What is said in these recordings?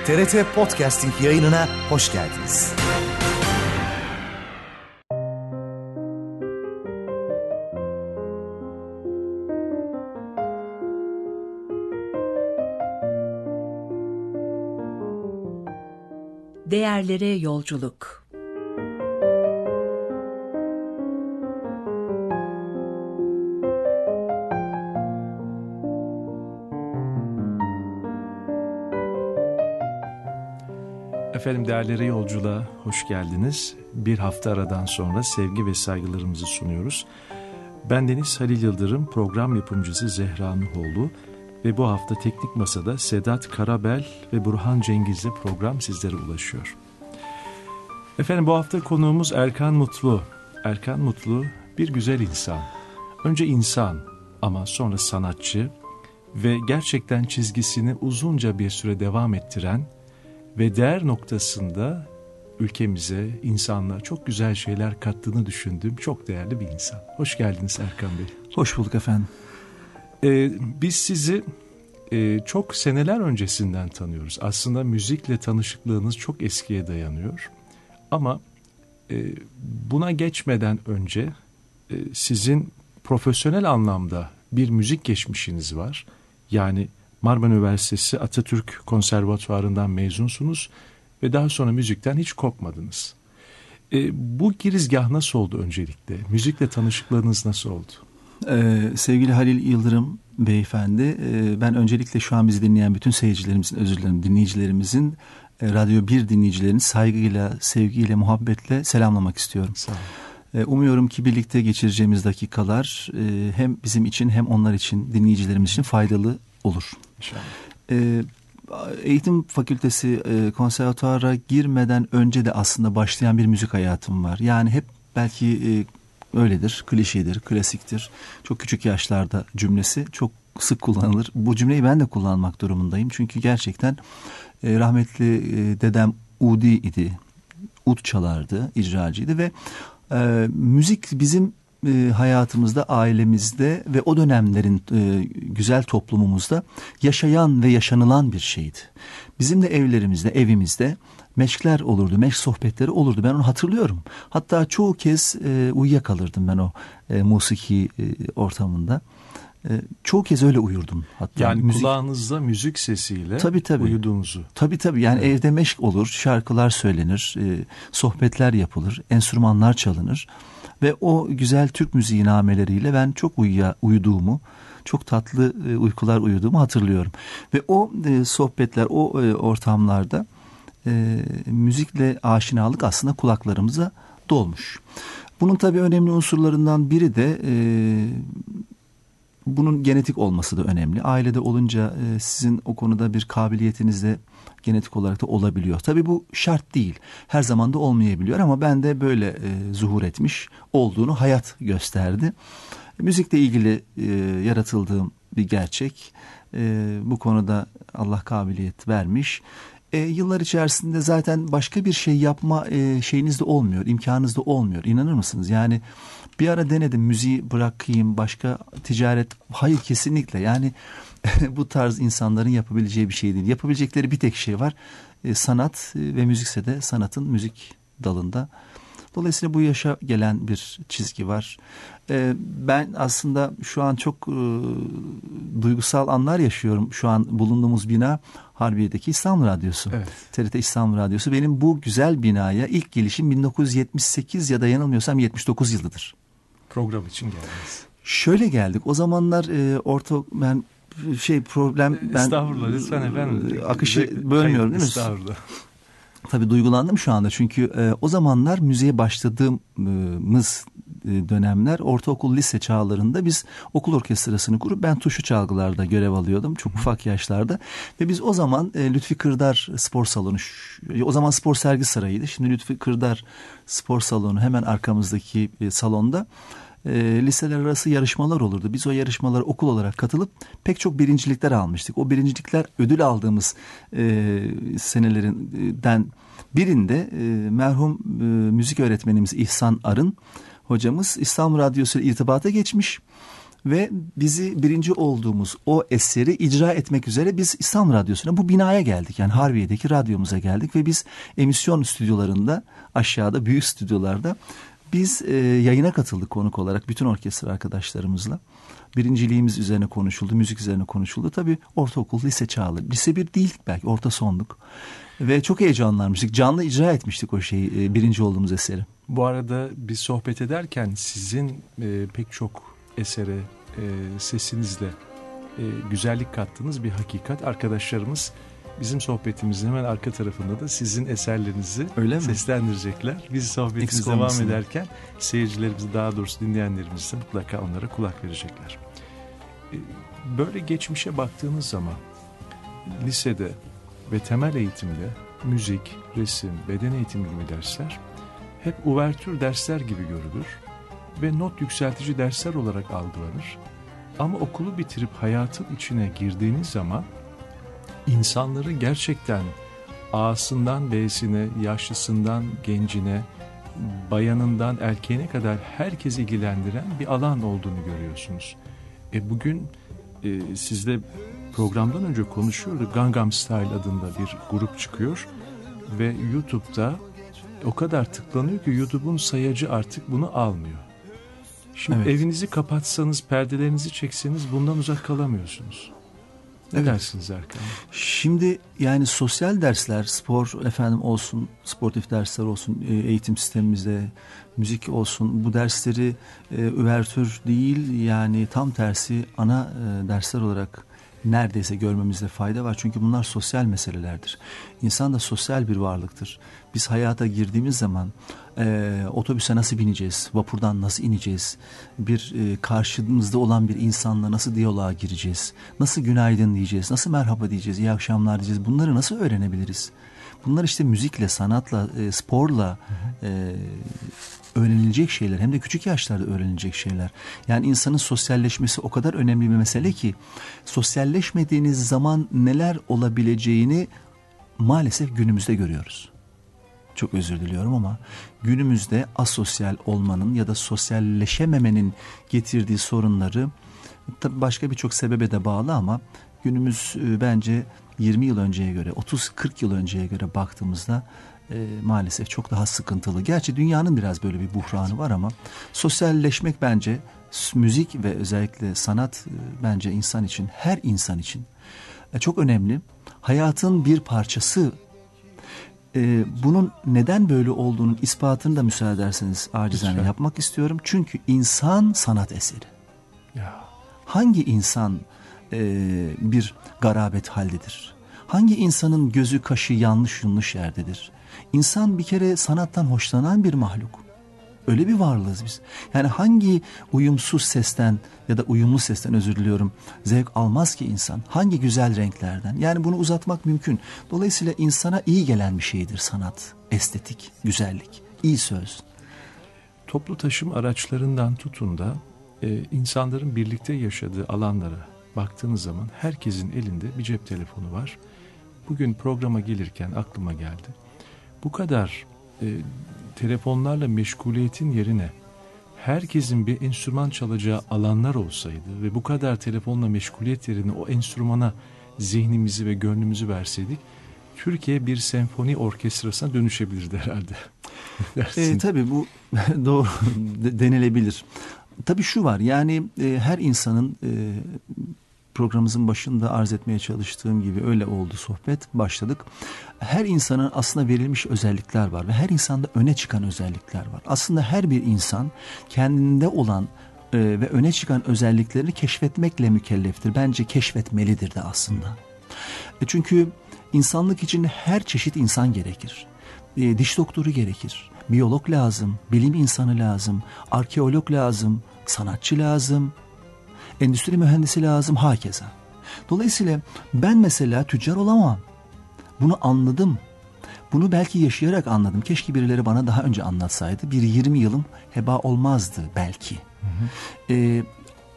TRT Podcasting yayınına hoş geldiniz. Değerlere yolculuk. Efendim, değerlere yolculuğa hoş geldiniz. Bir hafta aradan sonra sevgi ve saygılarımızı sunuyoruz. Ben Deniz Halil Yıldırım, program yapımcısı Zehra Nuhoğlu ve bu hafta Teknik Masa'da Sedat Karabel ve Burhan Cengiz'le program sizlere ulaşıyor. Efendim, bu hafta konuğumuz Erkan Mutlu. Erkan Mutlu bir güzel insan. Önce insan ama sonra sanatçı ve gerçekten çizgisini uzunca bir süre devam ettiren ve değer noktasında ülkemize, insanlığa çok güzel şeyler kattığını düşündüğüm çok değerli bir insan. Hoş geldiniz Erkan Bey. Hoş bulduk efendim. Biz sizi çok seneler öncesinden tanıyoruz. Aslında müzikle tanışıklığınız çok eskiye dayanıyor. Ama buna geçmeden önce sizin profesyonel anlamda bir müzik geçmişiniz var. Yani Marmara Üniversitesi Atatürk Konservatuvarı'ndan mezunsunuz ve daha sonra müzikten hiç kopmadınız. Bu girizgah nasıl oldu öncelikle? Müzikle tanışıklığınız nasıl oldu? Sevgili Halil Yıldırım beyefendi, ben öncelikle şu an bizi dinleyen bütün seyircilerimizin, özür dilerim, dinleyicilerimizin, Radyo 1 dinleyicilerini saygıyla, sevgiyle, muhabbetle selamlamak istiyorum. Sağ olun. Umuyorum ki birlikte geçireceğimiz dakikalar hem bizim için hem onlar için, dinleyicilerimiz için faydalı olur. İnşallah. Eğitim fakültesi, konservatuvara girmeden önce de aslında başlayan bir müzik hayatım var. Yani hep belki öyledir, klişedir, klasiktir. Çok küçük yaşlarda cümlesi çok sık kullanılır. Bu cümleyi ben de kullanmak durumundayım. Çünkü gerçekten rahmetli dedem Udi idi. Ud çalardı, icracıydı ve müzik bizim hayatımızda, ailemizde ve o dönemlerin güzel toplumumuzda yaşayan ve yaşanılan bir şeydi. Bizim de evlerimizde, evimizde meşkler olurdu, meşk sohbetleri olurdu. Ben onu hatırlıyorum. Hatta çoğu kez uyuyakalırdım ben o musiki ortamında. Çoğu kez öyle uyurdum. Hatta yani kulağınızda müzik sesiyle tabii. uyuduğunuzu. Tabii yani evet. Evde meşk olur, şarkılar söylenir, sohbetler yapılır, enstrümanlar çalınır. Ve o güzel Türk müziği nameleriyle ben çok uyuduğumu, çok tatlı uykular uyuduğumu hatırlıyorum. Ve o sohbetler, o ortamlarda müzikle aşinalık aslında kulaklarımıza dolmuş. Bunun tabii önemli unsurlarından biri de bunun genetik olması da önemli. Ailede olunca sizin o konuda bir kabiliyetiniz de genetik olarak da olabiliyor. Tabii bu şart değil. Her zaman da olmayabiliyor ama ben de böyle zuhur etmiş olduğunu hayat gösterdi. Müzikle ilgili yaratıldığım bir gerçek. Bu konuda Allah kabiliyet vermiş. Yıllar içerisinde zaten başka bir şey yapma şeyiniz de olmuyor, imkanınız da olmuyor. İnanır mısınız? Yani bir ara denedim, müziği bırakayım, başka ticaret. Hayır, kesinlikle. Yani bu tarz insanların yapabileceği bir şey değil. Yapabilecekleri bir tek şey var. Sanat ve müzikse de sanatın müzik dalında. Dolayısıyla bu yaşa gelen bir çizgi var. Ben aslında şu an çok duygusal anlar yaşıyorum. Şu an bulunduğumuz bina Harbiye'deki İstanbul Radyosu. Evet. TRT İstanbul Radyosu. Benim bu güzel binaya ilk gelişim 1978 ya da yanılmıyorsam 79 yılıdır. Program için geldiniz. Şöyle geldik. O zamanlar ben Estağfurullah lütfen efendim. Akışı bölmüyorum değil mi? Estağfurullah. Tabii duygulandım şu anda çünkü o zamanlar müziğe başladığımız dönemler ortaokul lise çağlarında biz okul orkestrasını kurup ben tuşlu çalgılarda görev alıyordum çok ufak yaşlarda ve biz o zaman Lütfi Kırdar Spor Salonu, o zaman Spor Sergi Sarayı'ydı, şimdi Lütfi Kırdar Spor Salonu hemen arkamızdaki salonda liseler arası yarışmalar olurdu. Biz o yarışmalara okul olarak katılıp pek çok birincilikler almıştık. O birincilikler ödül aldığımız senelerinden birinde merhum müzik öğretmenimiz İhsan Arın hocamız İstanbul Radyosu ile irtibata geçmiş Ve bizi birinci olduğumuz o eseri icra etmek üzere biz İstanbul Radyosu'na, bu binaya geldik. Yani Harbiye'deki radyomuza geldik ve biz emisyon stüdyolarında, aşağıda büyük stüdyolarda biz yayına katıldık konuk olarak bütün orkestra arkadaşlarımızla. Birinciliğimiz üzerine konuşuldu, müzik üzerine konuşuldu. Tabii ortaokul, lise çağları. Lise 1 değildik belki, orta sonduk. Ve çok heyecanlanmıştık. Canlı icra etmiştik o şeyi, birinci olduğumuz eseri. Bu arada biz sohbet ederken sizin pek çok esere sesinizle güzellik kattığınız bir hakikat. Arkadaşlarımız bizim sohbetimizin hemen arka tarafında da sizin eserlerinizi seslendirecekler. Biz sohbetimiz devam ederken seyircilerimiz, daha doğrusu dinleyenlerimiz de mutlaka onlara kulak verecekler. Böyle geçmişe baktığınız zaman lisede ve temel eğitimde müzik, resim, beden eğitimi gibi dersler hep uvertür dersler gibi görülür ve not yükseltici dersler olarak algılanır. Ama okulu bitirip hayatın içine girdiğiniz zaman insanları gerçekten A'sından B'sine, yaşlısından gencine, bayanından erkeğine kadar herkes ilgilendiren bir alan olduğunu görüyorsunuz. Bugün sizle programdan önce konuşuyorduk. Gangnam Style adında bir grup çıkıyor ve YouTube'da o kadar tıklanıyor ki YouTube'un sayacı artık bunu almıyor. Şimdi evinizi kapatsanız, perdelerinizi çekseniz bundan uzak kalamıyorsunuz. Ne dersiniz Erkan? Şimdi yani sosyal dersler, spor olsun, sportif dersler olsun, eğitim sistemimizde müzik olsun, bu dersleri üvertür değil, yani tam tersi ana dersler olarak neredeyse görmemizde fayda var. Çünkü bunlar sosyal meselelerdir. İnsan da sosyal bir varlıktır. Biz hayata girdiğimiz zaman otobüse nasıl bineceğiz, vapurdan nasıl ineceğiz, bir karşımızda olan bir insanla nasıl diyaloğa gireceğiz, nasıl günaydın diyeceğiz, nasıl merhaba diyeceğiz, iyi akşamlar diyeceğiz, bunları nasıl öğrenebiliriz? Bunlar işte müzikle, sanatla, sporla öğrenilecek şeyler, hem de küçük yaşlarda öğrenilecek şeyler. Yani insanın sosyalleşmesi o kadar önemli bir mesele ki, sosyalleşmediğiniz zaman neler olabileceğini maalesef günümüzde görüyoruz. Çok özür diliyorum ama günümüzde asosyal olmanın ya da sosyalleşememenin getirdiği sorunları, tabii başka birçok sebebe de bağlı ama günümüz bence 20 yıl önceye göre, 30-40 yıl önceye göre baktığımızda maalesef çok daha sıkıntılı. Gerçi dünyanın biraz böyle bir buhranı var ama sosyalleşmek bence, müzik ve özellikle sanat bence insan için, her insan için çok önemli. Hayatın bir parçası. Bunun neden böyle olduğunun ispatını da müsaade ederseniz acizane yapmak istiyorum. Çünkü insan sanat eseri. Ya. Hangi insan bir garabet haldedir? Hangi insanın gözü kaşı yanlış yerdedir? İnsan bir kere sanattan hoşlanan bir mahluk. Öyle bir varlığız biz. Yani hangi uyumsuz sesten ya da uyumlu sesten, özür diliyorum, zevk almaz ki insan? Hangi güzel renklerden? Yani bunu uzatmak mümkün. Dolayısıyla insana iyi gelen bir şeydir sanat, estetik, güzellik, iyi söz. Toplu taşıma araçlarından tutun da insanların birlikte yaşadığı alanlara baktığınız zaman herkesin elinde bir cep telefonu var. Bugün programa gelirken aklıma geldi. Bu kadar telefonlarla meşguliyetin yerine herkesin bir enstrüman çalacağı alanlar olsaydı ve bu kadar telefonla meşguliyet yerine o enstrümana zihnimizi ve gönlümüzü verseydik, Türkiye bir senfoni orkestrasına dönüşebilirdi herhalde. Tabii bu doğru denilebilir. Tabii şu var, yani her insanın programımızın başında arz etmeye çalıştığım gibi öyle oldu, sohbet başladık. Her insanın aslında verilmiş özellikler var ve her insanda öne çıkan özellikler var. Aslında her bir insan kendinde olan ve öne çıkan özelliklerini keşfetmekle mükelleftir. Bence keşfetmelidir de aslında. Çünkü insanlık için her çeşit insan gerekir. Diş doktoru gerekir, biyolog lazım, bilim insanı lazım, arkeolog lazım, sanatçı lazım, endüstri mühendisi lazım, hakeza. Dolayısıyla ben mesela tüccar olamam. Bunu anladım. Bunu belki yaşayarak anladım. Keşke birileri bana daha önce anlatsaydı. Bir 20 yılım heba olmazdı belki.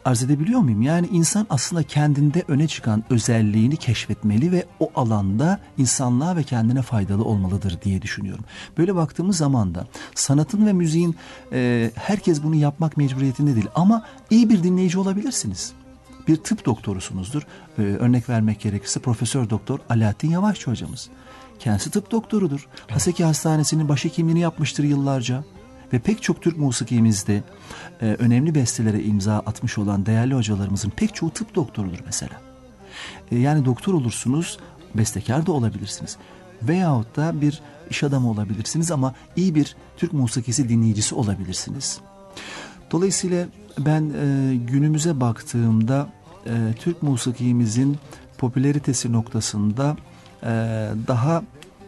arz edebiliyor muyum? Yani insan aslında kendinde öne çıkan özelliğini keşfetmeli ve o alanda insanlığa ve kendine faydalı olmalıdır diye düşünüyorum. Böyle baktığımız zaman da sanatın ve müziğin herkes bunu yapmak mecburiyetinde değil ama iyi bir dinleyici olabilirsiniz. Bir tıp doktorusunuzdur. Örnek vermek gerekirse Profesör Doktor Alaaddin Yavaşçı hocamız. Kendisi tıp doktorudur. Haseki Hastanesi'nin başhekimliğini yapmıştır yıllarca. Ve pek çok Türk musikimizde önemli bestelere imza atmış olan değerli hocalarımızın pek çoğu tıp doktorudur mesela. Yani doktor olursunuz, bestekar da olabilirsiniz. Veyahut da bir iş adamı olabilirsiniz ama iyi bir Türk musikisi dinleyicisi olabilirsiniz. Dolayısıyla ben günümüze baktığımda Türk musikimizin popülaritesi noktasında daha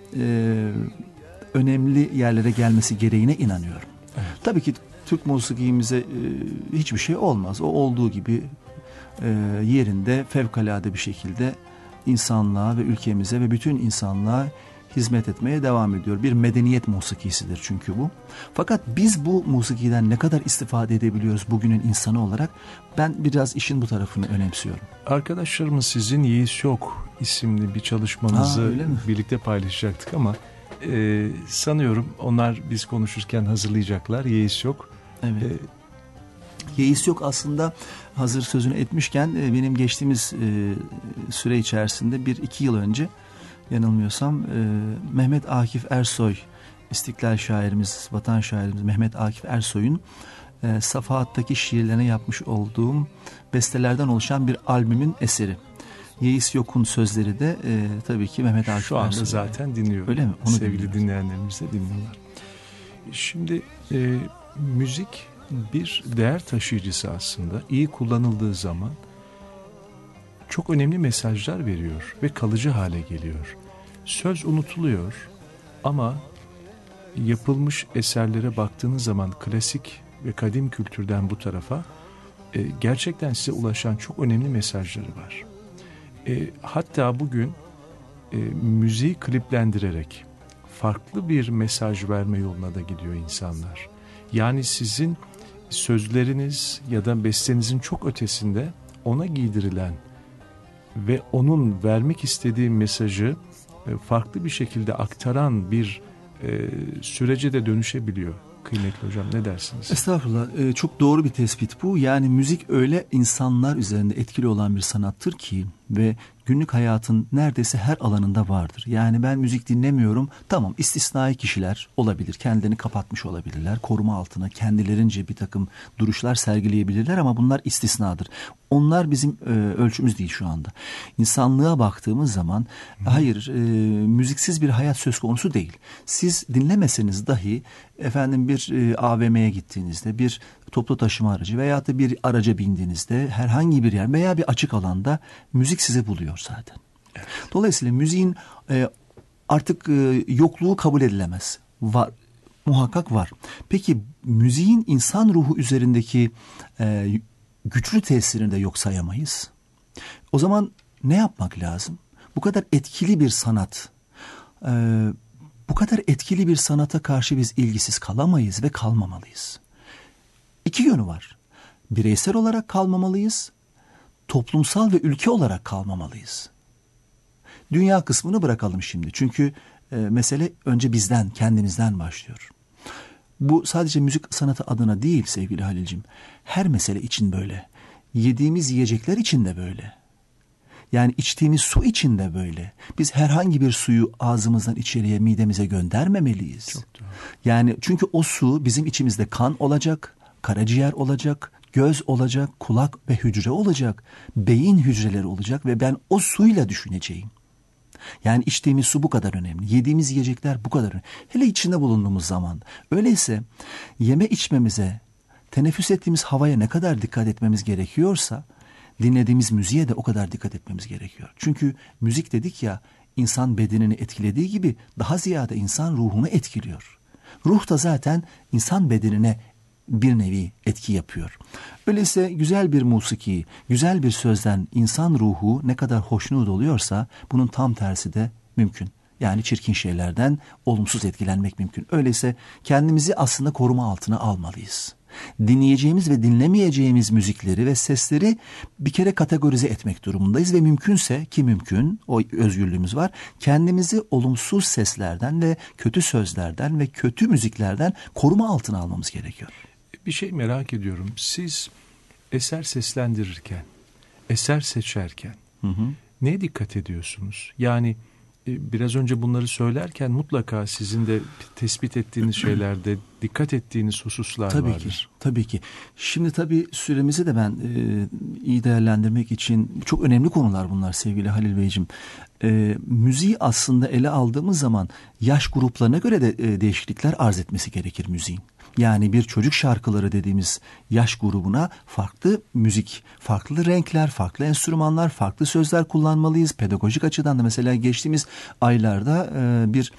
önemli yerlere gelmesi gereğine inanıyorum. Evet. Tabii ki Türk musikimize hiçbir şey olmaz. O olduğu gibi yerinde fevkalade bir şekilde insanlığa ve ülkemize ve bütün insanlığa hizmet etmeye devam ediyor. Bir medeniyet musikisidir çünkü bu. Fakat biz bu musikiden ne kadar istifade edebiliyoruz bugünün insanı olarak, ben biraz işin bu tarafını önemsiyorum. Arkadaşlarımız sizin Yiğis Yok isimli bir çalışmanızı birlikte paylaşacaktık ama sanıyorum onlar biz konuşurken hazırlayacaklar. Yiğis Yok. Evet. Yiğis Yok aslında hazır sözünü etmişken benim geçtiğimiz süre içerisinde 1-2 yıl önce yanılmıyorsam Mehmet Akif Ersoy, İstiklal şairimiz, vatan şairimiz Mehmet Akif Ersoy'un Safahat'taki şiirlerine yapmış olduğum bestelerden oluşan bir albümün eseri. Yiğis Yok'un sözleri de tabii ki Mehmet Akif Ersoy. Şu anda zaten dinliyor. Öyle mi? Onu sevgili dinleyenlerimiz de dinliyorlar. Şimdi müzik bir değer taşıyıcısı aslında. İyi kullanıldığı zaman çok önemli mesajlar veriyor ve kalıcı hale geliyor. Söz unutuluyor ama yapılmış eserlere baktığınız zaman klasik ve kadim kültürden bu tarafa gerçekten size ulaşan çok önemli mesajları var. Hatta bugün müziği kliplendirerek farklı bir mesaj verme yoluna da gidiyor insanlar. Yani sizin sözleriniz ya da bestenizin çok ötesinde ona giydirilen ve onun vermek istediği mesajı farklı bir şekilde aktaran bir sürece de dönüşebiliyor. Kıymetli hocam, ne dersiniz? Estağfurullah. Çok doğru bir tespit bu. Yani müzik öyle insanlar üzerinde etkili olan bir sanattır ki ve günlük hayatın neredeyse her alanında vardır. Yani ben müzik dinlemiyorum. Tamam, istisnai kişiler olabilir. Kendilerini kapatmış olabilirler. Koruma altına kendilerince bir takım duruşlar sergileyebilirler ama bunlar istisnadır. Onlar bizim ölçümüz değil şu anda. İnsanlığa baktığımız zaman hayır, müziksiz bir hayat söz konusu değil. Siz dinlemeseniz dahi efendim bir AVM'ye gittiğinizde, bir toplu taşıma aracı veya da bir araca bindiğinizde herhangi bir yer veya bir açık alanda müzik sizi buluyor zaten. Evet. Dolayısıyla müziğin artık yokluğu kabul edilemez. Var, muhakkak var. Peki müziğin insan ruhu üzerindeki güçlü tesirini de yok sayamayız. O zaman ne yapmak lazım? Bu kadar etkili bir sanat, bu kadar etkili bir sanata karşı biz ilgisiz kalamayız ve kalmamalıyız. İki yönü var. Bireysel olarak kalmamalıyız, toplumsal ve ülke olarak kalmamalıyız. Dünya kısmını bırakalım şimdi. Çünkü mesele önce bizden, kendimizden başlıyor. Bu sadece müzik sanatı adına değil sevgili Halil'cim. Her mesele için böyle. Yediğimiz yiyecekler için de böyle. Yani içtiğimiz su için de böyle. Biz herhangi bir suyu ağzımızdan içeriye, midemize göndermemeliyiz. Çok doğru. Yani çünkü o su bizim içimizde kan olacak, karaciğer olacak, göz olacak, kulak ve hücre olacak, beyin hücreleri olacak ve ben o suyla düşüneceğim. Yani içtiğimiz su bu kadar önemli. Yediğimiz yiyecekler bu kadar önemli. Hele içinde bulunduğumuz zaman. Öyleyse yeme içmemize, teneffüs ettiğimiz havaya ne kadar dikkat etmemiz gerekiyorsa dinlediğimiz müziğe de o kadar dikkat etmemiz gerekiyor. Çünkü müzik dedik ya, insan bedenini etkilediği gibi daha ziyade insan ruhunu etkiliyor. Ruh da zaten insan bedenine bir nevi etki yapıyor. Öyleyse güzel bir musiki, güzel bir sözden insan ruhu ne kadar hoşnut oluyorsa bunun tam tersi de mümkün. Yani çirkin şeylerden olumsuz etkilenmek mümkün. Öyleyse kendimizi aslında koruma altına almalıyız. Dinleyeceğimiz ve dinlemeyeceğimiz müzikleri ve sesleri bir kere kategorize etmek durumundayız ve mümkünse, ki mümkün, o özgürlüğümüz var, kendimizi olumsuz seslerden ve kötü sözlerden ve kötü müziklerden koruma altına almamız gerekiyor. Bir şey merak ediyorum. Siz eser seslendirirken, eser seçerken neye dikkat ediyorsunuz? Yani biraz önce bunları söylerken mutlaka sizin de tespit ettiğiniz şeylerde dikkat ettiğiniz hususlar vardır. Tabii ki. Şimdi tabii süremizi de ben iyi değerlendirmek için, çok önemli konular bunlar sevgili Halil Beyciğim. Müziği aslında ele aldığımız zaman yaş gruplarına göre de değişiklikler arz etmesi gerekir müziğin. Yani bir çocuk şarkıları dediğimiz yaş grubuna farklı müzik, farklı renkler, farklı enstrümanlar, farklı sözler kullanmalıyız. Pedagojik açıdan da mesela geçtiğimiz aylarda bir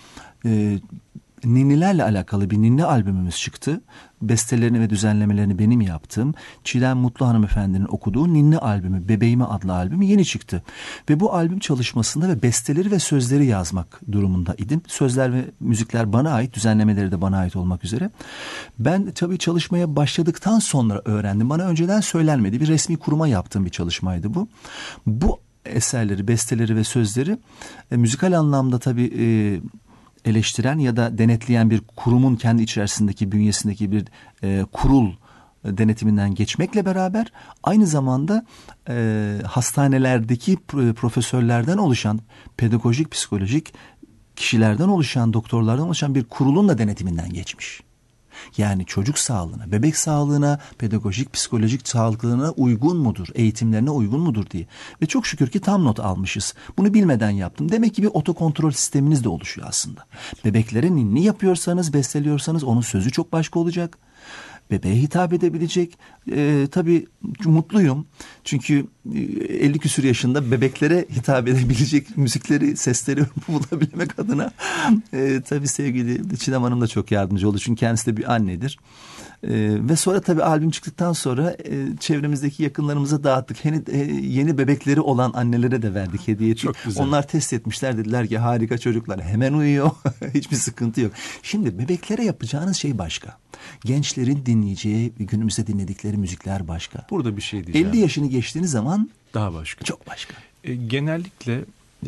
ninnilerle alakalı bir ninni albümümüz çıktı. Bestelerini ve düzenlemelerini benim yaptığım Çiğdem Mutlu hanımefendinin okuduğu ninni albümü, Bebeğime adlı albümü yeni çıktı. Ve bu albüm çalışmasında ve besteleri ve sözleri yazmak durumunda idim. Sözler ve müzikler bana ait, düzenlemeleri de bana ait olmak üzere. Ben tabii çalışmaya başladıktan sonra öğrendim. Bana önceden söylenmedi. Bir resmi kuruma yaptığım bir çalışmaydı bu. Bu eserleri, besteleri ve sözleri müzikal anlamda tabii eleştiren ya da denetleyen bir kurumun kendi içerisindeki bünyesindeki bir kurul denetiminden geçmekle beraber aynı zamanda hastanelerdeki profesörlerden oluşan, pedagojik, psikolojik kişilerden oluşan, doktorlardan oluşan bir kurulun da denetiminden geçmiş. Yani çocuk sağlığına, bebek sağlığına, pedagojik, psikolojik sağlığına uygun mudur, eğitimlerine uygun mudur diye. Ve çok şükür ki tam not almışız. Bunu bilmeden yaptım. Demek ki bir otokontrol sisteminiz de oluşuyor aslında. Bebeklere ninni yapıyorsanız, besteliyorsanız onun sözü çok başka olacak. Bebeğe hitap edebilecek. Tabii mutluyum. Çünkü 50 küsur yaşında bebeklere hitap edebilecek müzikleri, sesleri bulabilmek adına tabii sevgili Çiğdem Hanım da çok yardımcı oldu. Çünkü kendisi de bir annedir. Ve sonra tabii albüm çıktıktan sonra çevremizdeki yakınlarımıza dağıttık. Yeni bebekleri olan annelere de verdik, hediye ettik. Onlar test etmişler, dediler ki harika çocuklar, hemen uyuyor. Hiçbir sıkıntı yok. Şimdi bebeklere yapacağınız şey başka. Gençlerin dinleyeceği, günümüzde dinledikleri müzikler başka. Burada bir şey diyeceğim. 50 yaşını geçtiğiniz zaman daha başka. Çok başka. Genellikle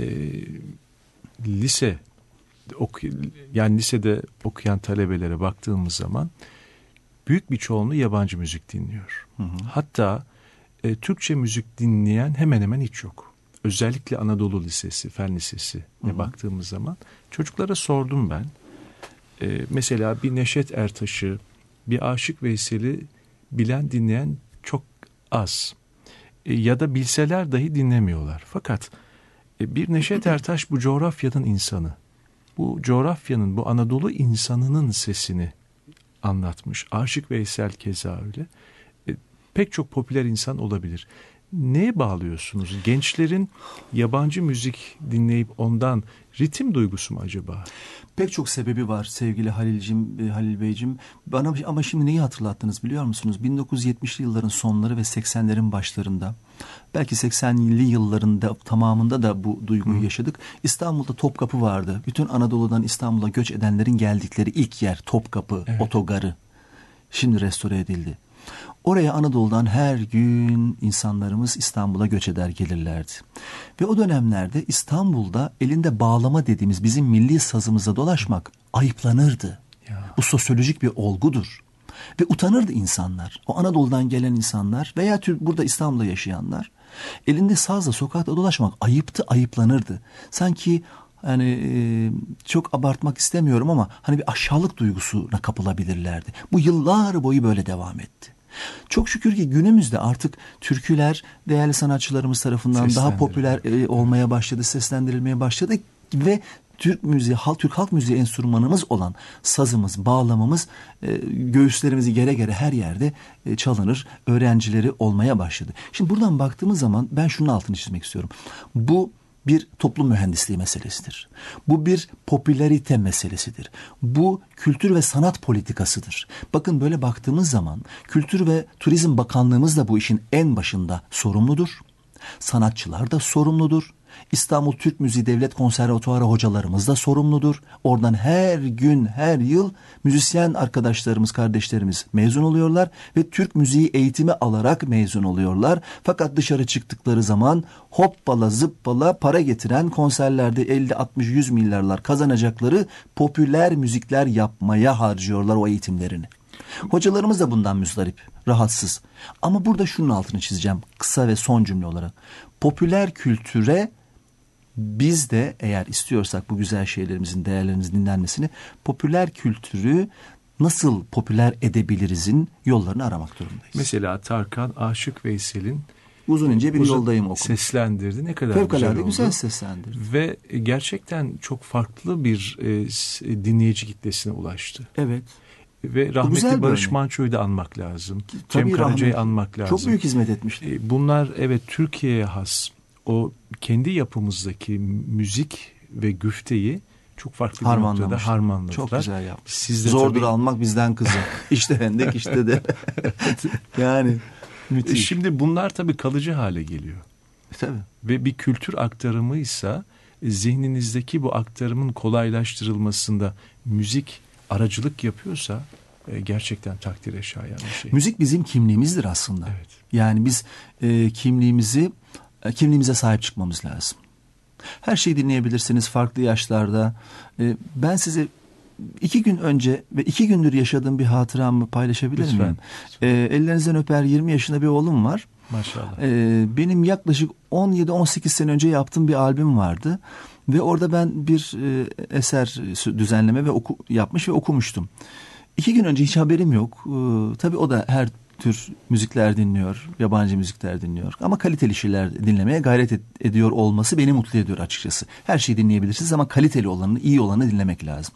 lisede okuyan talebelere baktığımız zaman büyük bir çoğunluğu yabancı müzik dinliyor. Hatta Türkçe müzik dinleyen hemen hemen hiç yok. Özellikle Anadolu Lisesi, Fen Lisesi'ne baktığımız zaman çocuklara sordum ben. Mesela bir Neşet Ertaş'ı, bir Aşık Veysel'i bilen, dinleyen çok az. Ya da bilseler dahi dinlemiyorlar. Fakat bir Neşet Ertaş bu coğrafyanın insanı. Bu coğrafyanın, bu Anadolu insanının sesini anlatmış. Aşık Veysel keza öyle. Pek çok popüler insan olabilir. Neye bağlıyorsunuz? Gençlerin yabancı müzik dinleyip ondan ritim duygusu mu acaba? Pek çok sebebi var sevgili Halil Beyciğim. Ama şimdi neyi hatırlattınız biliyor musunuz? 1970'li yılların sonları ve 80'lerin başlarında, belki 80'li yılların da tamamında da bu duyguyu yaşadık. İstanbul'da Topkapı vardı. Bütün Anadolu'dan İstanbul'a göç edenlerin geldikleri ilk yer Topkapı, evet. Otogarı. Şimdi restore edildi. Oraya Anadolu'dan her gün insanlarımız İstanbul'a göç eder gelirlerdi. Ve o dönemlerde İstanbul'da elinde bağlama dediğimiz bizim milli sazımıza dolaşmak ayıplanırdı. Ya. Bu sosyolojik bir olgudur. Ve utanırdı insanlar. O Anadolu'dan gelen insanlar veya burada İstanbul'da yaşayanlar, elinde sazla sokakta dolaşmak ayıptı, ayıplanırdı. Sanki çok abartmak istemiyorum ama hani bir aşağılık duygusuna kapılabilirlerdi. Bu yıllar boyu böyle devam etti. Çok şükür ki günümüzde artık türküler değerli sanatçılarımız tarafından daha popüler olmaya başladı, seslendirilmeye başladı ve Türk halk müziği enstrümanımız olan sazımız, bağlamamız göğüslerimizi gere gere her yerde çalınır, öğrencileri olmaya başladı. Şimdi buradan baktığımız zaman ben şunun altını çizmek istiyorum. Bu bir toplum mühendisliği meselesidir. Bu bir popülarite meselesidir. Bu kültür ve sanat politikasıdır. Bakın böyle baktığımız zaman Kültür ve Turizm Bakanlığımız da bu işin en başında sorumludur. Sanatçılar da sorumludur. İstanbul Türk Müziği Devlet Konservatuarı hocalarımız da sorumludur. Oradan her gün, her yıl müzisyen arkadaşlarımız, kardeşlerimiz mezun oluyorlar ve Türk müziği eğitimi alarak mezun oluyorlar. Fakat dışarı çıktıkları zaman hoppala zıppala para getiren konserlerde 50, 60, 100 milyarlar kazanacakları popüler müzikler yapmaya harcıyorlar o eğitimlerini. Hocalarımız da bundan müzdarip, rahatsız. Ama burada şunun altını çizeceğim kısa ve son cümle olarak. Popüler kültüre biz de eğer istiyorsak bu güzel şeylerimizin, değerlerimizin dinlenmesini, popüler kültürü nasıl popüler edebilirizin yollarını aramak durumundayız. Mesela Tarkan Aşık Veysel'in Uzun ince bir yoldayım okumuş. Seslendirdi. Ne kadar fevkalade güzel seslendirdi. Ve gerçekten çok farklı bir dinleyici kitlesine ulaştı. Evet. Ve rahmetli Barış Manço'yu da anmak lazım. Cem Karaca'yı anmak lazım. Çok büyük hizmet etmişti. Bunlar evet Türkiye'ye has o kendi yapımızdaki müzik ve güfteyi çok farklı bir noktada harmanladılar. Çok güzel yapmış. Zordur tabii... almak bizden kızım. İşte hendek işte de. Yani müthiş. Şimdi bunlar tabii kalıcı hale geliyor. Tabii. Ve bir kültür aktarımıysa zihninizdeki bu aktarımın kolaylaştırılmasında müzik aracılık yapıyorsa gerçekten takdire şayan bir şey. Müzik bizim kimliğimizdir aslında. Evet. Yani biz kimliğimize sahip çıkmamız lazım. Her şeyi dinleyebilirsiniz farklı yaşlarda. Ben size 2 gün önce ve 2 gündür yaşadığım bir hatıramı paylaşabilir miyim? Ellerinizden öper 20 yaşında bir oğlum var. Maşallah. Benim yaklaşık 17-18 sene önce yaptığım bir albüm vardı. Ve orada ben bir eser düzenleme ve yapmış ve okumuştum. 2 gün önce hiç haberim yok. Tabii o da her tür müzikler dinliyor, yabancı müzikler dinliyor. Ama kaliteli şeyler dinlemeye gayret ediyor olması beni mutlu ediyor açıkçası. Her şeyi dinleyebilirsiniz ama kaliteli olanı, iyi olanı dinlemek lazım.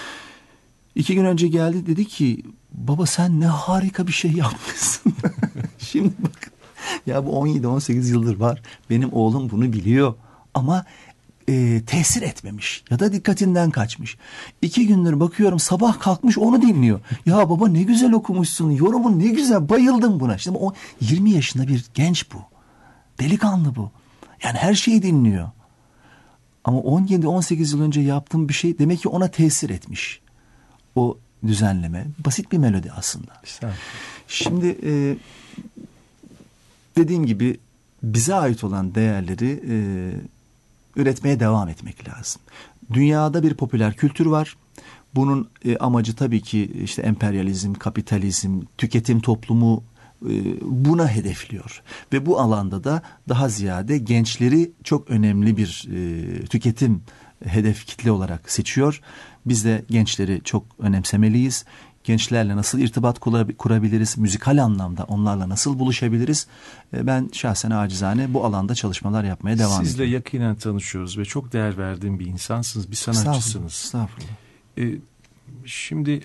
2 gün önce geldi, dedi ki baba sen ne harika bir şey yapmışsın. Şimdi bakın ya bu 17-18 yıldır var. Benim oğlum bunu biliyor ama tesir etmemiş ya da dikkatinden kaçmış. 2 gündür bakıyorum sabah kalkmış onu dinliyor. Ya baba ne güzel okumuşsun, yorumun ne güzel, bayıldım buna. Şimdi o 20 yaşında bir genç bu. Delikanlı bu. Yani her şeyi dinliyor. Ama 17-18 yıl önce yaptığım bir şey demek ki ona tesir etmiş. O düzenleme basit bir melodi aslında. Şimdi dediğim gibi bize ait olan değerleri üretmeye devam etmek lazım. Dünyada bir popüler kültür var. Bunun amacı tabii ki işte emperyalizm, kapitalizm, tüketim toplumu buna hedefliyor. Ve bu alanda da daha ziyade gençleri çok önemli bir tüketim hedef kitle olarak seçiyor. Biz de gençleri çok önemsemeliyiz. Gençlerle nasıl irtibat kurabiliriz? Müzikal anlamda onlarla nasıl buluşabiliriz? Ben şahsen acizane bu alanda çalışmalar yapmaya devam ediyorum. Sizle yakinen tanışıyoruz ve çok değer verdiğim bir insansınız, bir sanatçısınız. Estağfurullah. Şimdi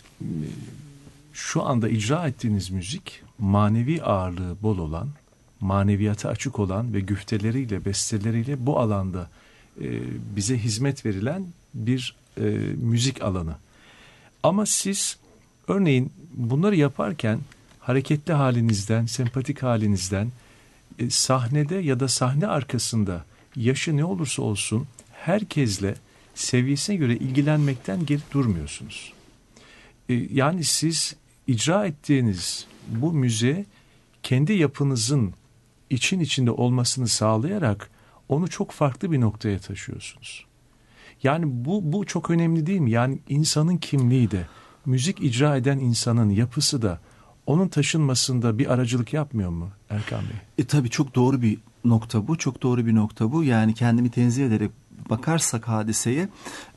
şu anda icra ettiğiniz müzik manevi ağırlığı bol olan, maneviyata açık olan ve güfteleriyle, besteleriyle bu alanda bize hizmet verilen bir müzik alanı. Ama siz örneğin bunları yaparken hareketli halinizden, sempatik halinizden sahnede ya da sahne arkasında yaşı ne olursa olsun herkesle seviyesine göre ilgilenmekten geri durmuyorsunuz. Yani siz icra ettiğiniz bu müziğe kendi yapınızın için içinde olmasını sağlayarak onu çok farklı bir noktaya taşıyorsunuz. Yani bu çok önemli değil mi? Yani insanın kimliği de, müzik icra eden insanın yapısı da onun taşınmasında bir aracılık yapmıyor mu Erkan Bey? Tabii çok doğru bir nokta bu. Çok doğru bir nokta bu. Yani kendimi tenzih ederek bakarsak hadiseye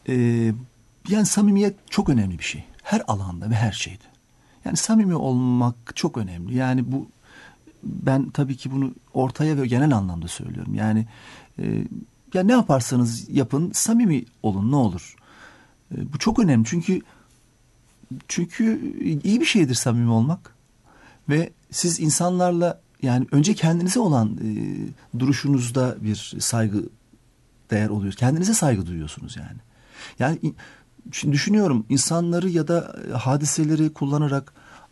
yani samimiyet çok önemli bir şey. Her alanda ve her şeyde. Yani samimi olmak çok önemli. Yani bu ben tabii ki bunu ortaya ve genel anlamda söylüyorum. Yani ya ne yaparsanız yapın samimi olun ne olur. Bu çok önemli çünkü iyi bir şeydir samimi olmak. Ve siz insanlarla yani önce kendinize olan duruşunuzda bir saygı değer oluyor. Kendinize saygı duyuyorsunuz yani. Yani şimdi düşünüyorum insanları ya da hadiseleri kullanarak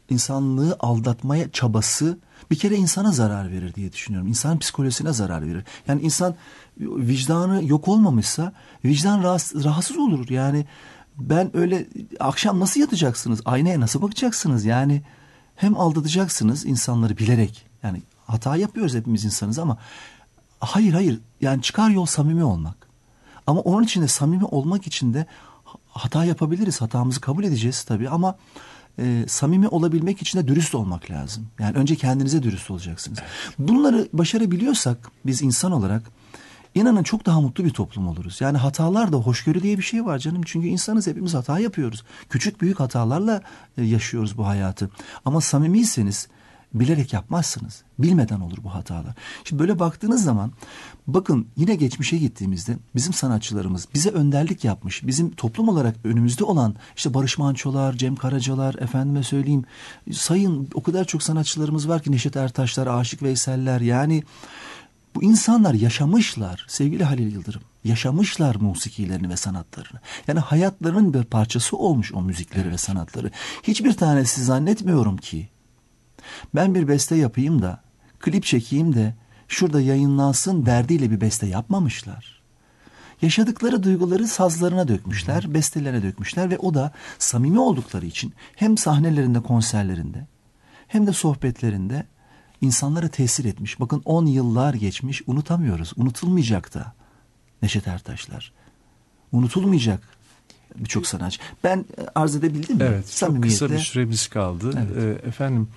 insanlığı aldatmaya çabası bir kere insana zarar verir diye düşünüyorum. İnsanın psikolojisine zarar verir. Yani insan vicdanı yok olmamışsa vicdan rahatsız olur. Yani ben öyle akşam nasıl yatacaksınız? Aynaya nasıl bakacaksınız? Yani hem aldatacaksınız insanları bilerek. Yani hata yapıyoruz, hepimiz insanız ama hayır yani çıkar yol samimi olmak. Ama onun için de samimi olmak için de hata yapabiliriz. Hatamızı kabul edeceğiz tabii ama samimi olabilmek için de dürüst olmak lazım. Yani önce kendinize dürüst olacaksınız. Bunları başarabiliyorsak biz insan olarak inanın çok daha mutlu bir toplum oluruz. Yani hatalar da hoşgörü diye bir şey var canım. Çünkü insanız, hepimiz hata yapıyoruz. Küçük büyük hatalarla yaşıyoruz bu hayatı. Ama samimiyseniz bilerek yapmazsınız. Bilmeden olur bu hatalar. Şimdi böyle baktığınız zaman bakın yine geçmişe gittiğimizde bizim sanatçılarımız bize önderlik yapmış. Bizim toplum olarak önümüzde olan işte Barış Manço'lar, Cem Karacalar, efendime söyleyeyim sayın o kadar çok sanatçılarımız var ki, Neşet Ertaşlar, Aşık Veysel'ler, yani bu insanlar yaşamışlar sevgili Halil Yıldırım. Yaşamışlar musikilerini ve sanatlarını. Yani hayatlarının bir parçası olmuş o müzikleri ve sanatları. Hiçbir tanesi zannetmiyorum ki ben bir beste yapayım da, klip çekeyim de şurada yayınlansın derdiyle bir beste yapmamışlar. Yaşadıkları duyguları sazlarına dökmüşler, bestelerine dökmüşler ve o da samimi oldukları için hem sahnelerinde, konserlerinde hem de sohbetlerinde insanlara tesir etmiş. Bakın 10 yıllar geçmiş, unutamıyoruz. Unutulmayacak da Neşet Ertaşlar. Unutulmayacak birçok sanatçı. Ben arz edebildim mi? Evet, çok kısa bir süremiz kaldı. Evet. Efendim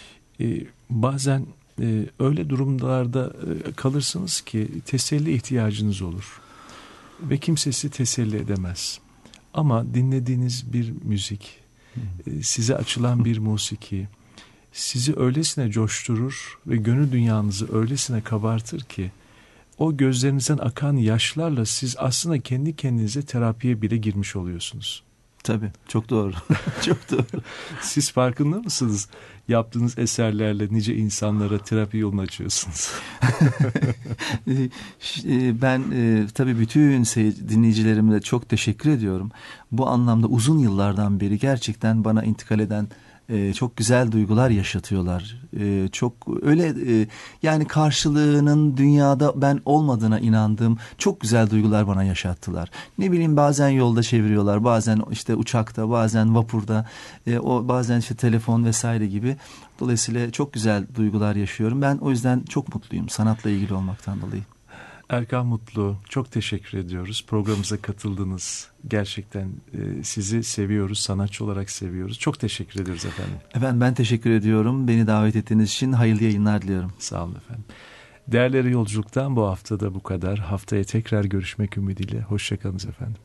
bazen öyle durumlarda kalırsınız ki teselli ihtiyacınız olur. Ve kimse sizi teselli edemez. Ama dinlediğiniz bir müzik, size açılan bir musiki, sizi öylesine coşturur ve gönül dünyanızı öylesine kabartır ki o gözlerinizden akan yaşlarla siz aslında kendi kendinize terapiye bile girmiş oluyorsunuz. Tabii, çok doğru. Çok doğru. Siz farkında mısınız? Yaptığınız eserlerle nice insanlara terapi yolunu açıyorsunuz. Ben tabii bütün dinleyicilerime de çok teşekkür ediyorum. Bu anlamda uzun yıllardan beri gerçekten bana intikal eden çok güzel duygular yaşatıyorlar. Çok öyle yani karşılığının dünyada ben olmadığına inandığım çok güzel duygular bana yaşattılar. Ne bileyim, bazen yolda çeviriyorlar, bazen işte uçakta, bazen vapurda, o bazen işte telefon vesaire gibi. Dolayısıyla çok güzel duygular yaşıyorum. Ben o yüzden çok mutluyum sanatla ilgili olmaktan dolayı. Erkan Mutlu, çok teşekkür ediyoruz. Programımıza katıldınız. Gerçekten sizi seviyoruz, sanatçı olarak seviyoruz. Çok teşekkür ediyoruz efendim. Efendim ben teşekkür ediyorum. Beni davet ettiğiniz için hayırlı yayınlar diliyorum. Sağ olun efendim. Değerleri Yolculuk'tan bu hafta da bu kadar. Haftaya tekrar görüşmek ümidiyle. Hoşçakalınız efendim.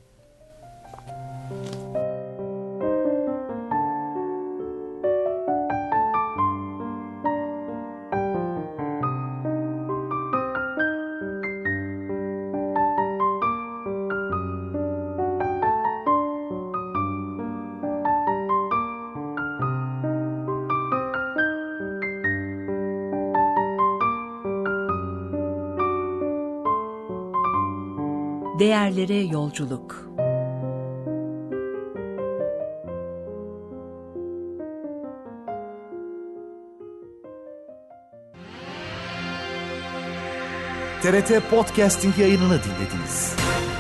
Değerlere yolculuk. TRT Podcasting yayınını dinlediniz.